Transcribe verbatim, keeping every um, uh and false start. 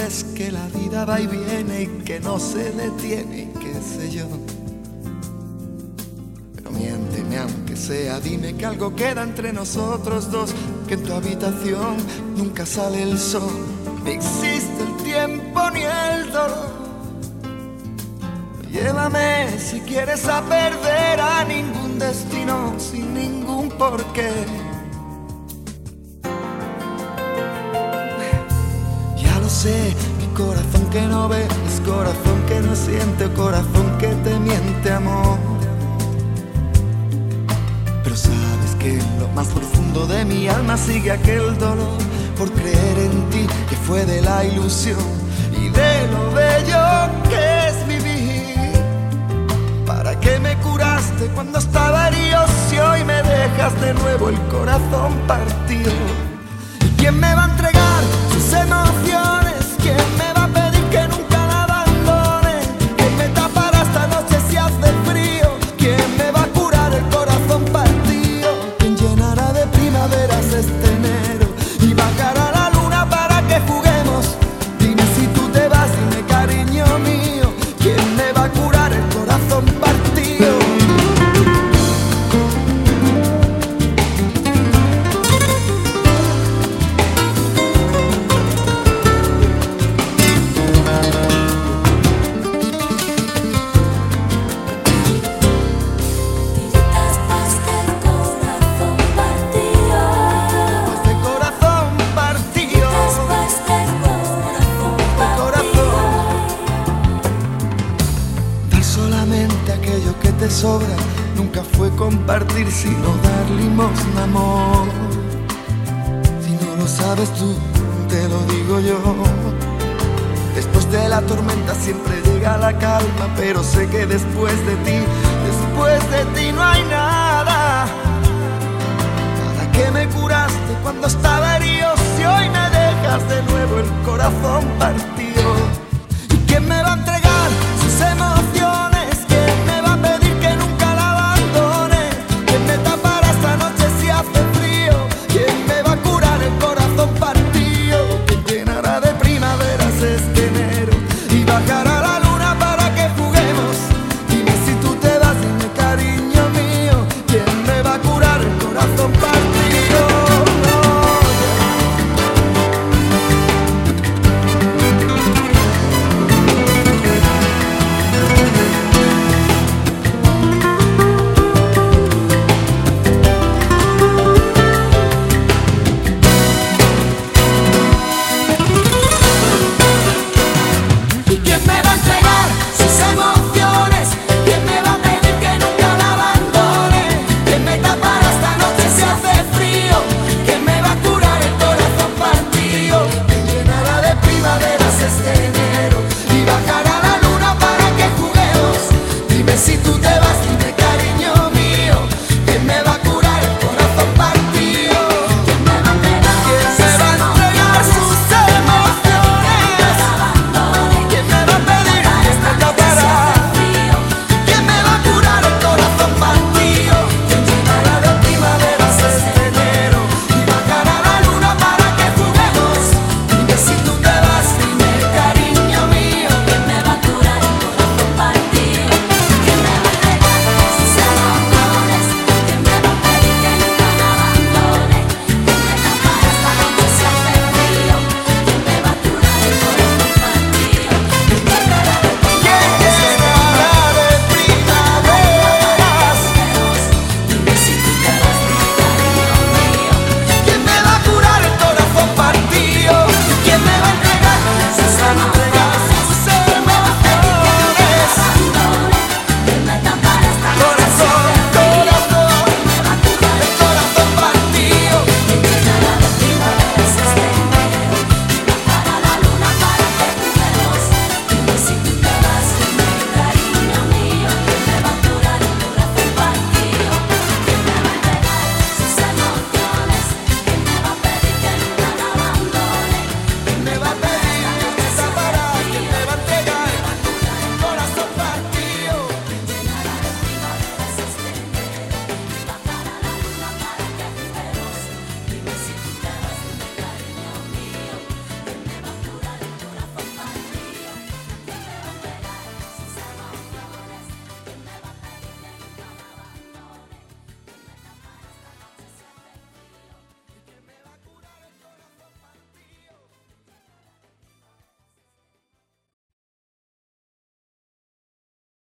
dices que la vida va y viene y que no se detiene y qué sé yo. Pero miénteme aunque sea, dime que algo queda entre nosotros dos, que en tu habitación nunca sale el sol, ni existe el tiempo ni el dolor. Llévame si quieres a perder a ningún destino sin ningún porqué. Ya lo sé, mi corazón que no ve es corazón que no siente o corazón que te miente, amor. Pero sabes que en lo más profundo de mi alma sigue aquel dolor por creer en ti, que fue de la ilusión y de lo bello que es vivir. ¿Para qué me curaste cuando estaba herido si hoy me dejas de nuevo el corazón partido? ¿Y quién me va a entregar sus emociones? ¿Quién me va a pedir que nunca la abandone? ¿Quién me tapará esta noche si hace frío? ¿Quién me va a curar el corazón partido? ¿Quién llenará de primaveras este enero y bajará la luna para que juguemos? Dime si tú te vas, dime cariño mío, ¿quién me va a curar el corazón partido? Aquello que te sobra nunca fue compartir, sino dar limosna, amor. Si no lo sabes tú, te lo digo yo. Después de la tormenta siempre llega la calma, pero sé que después de ti, después de ti no hay nada. ¿Para qué me curaste cuando estaba herido si hoy me dejas de nuevo el corazón partido? ¿Y quién me va a entregar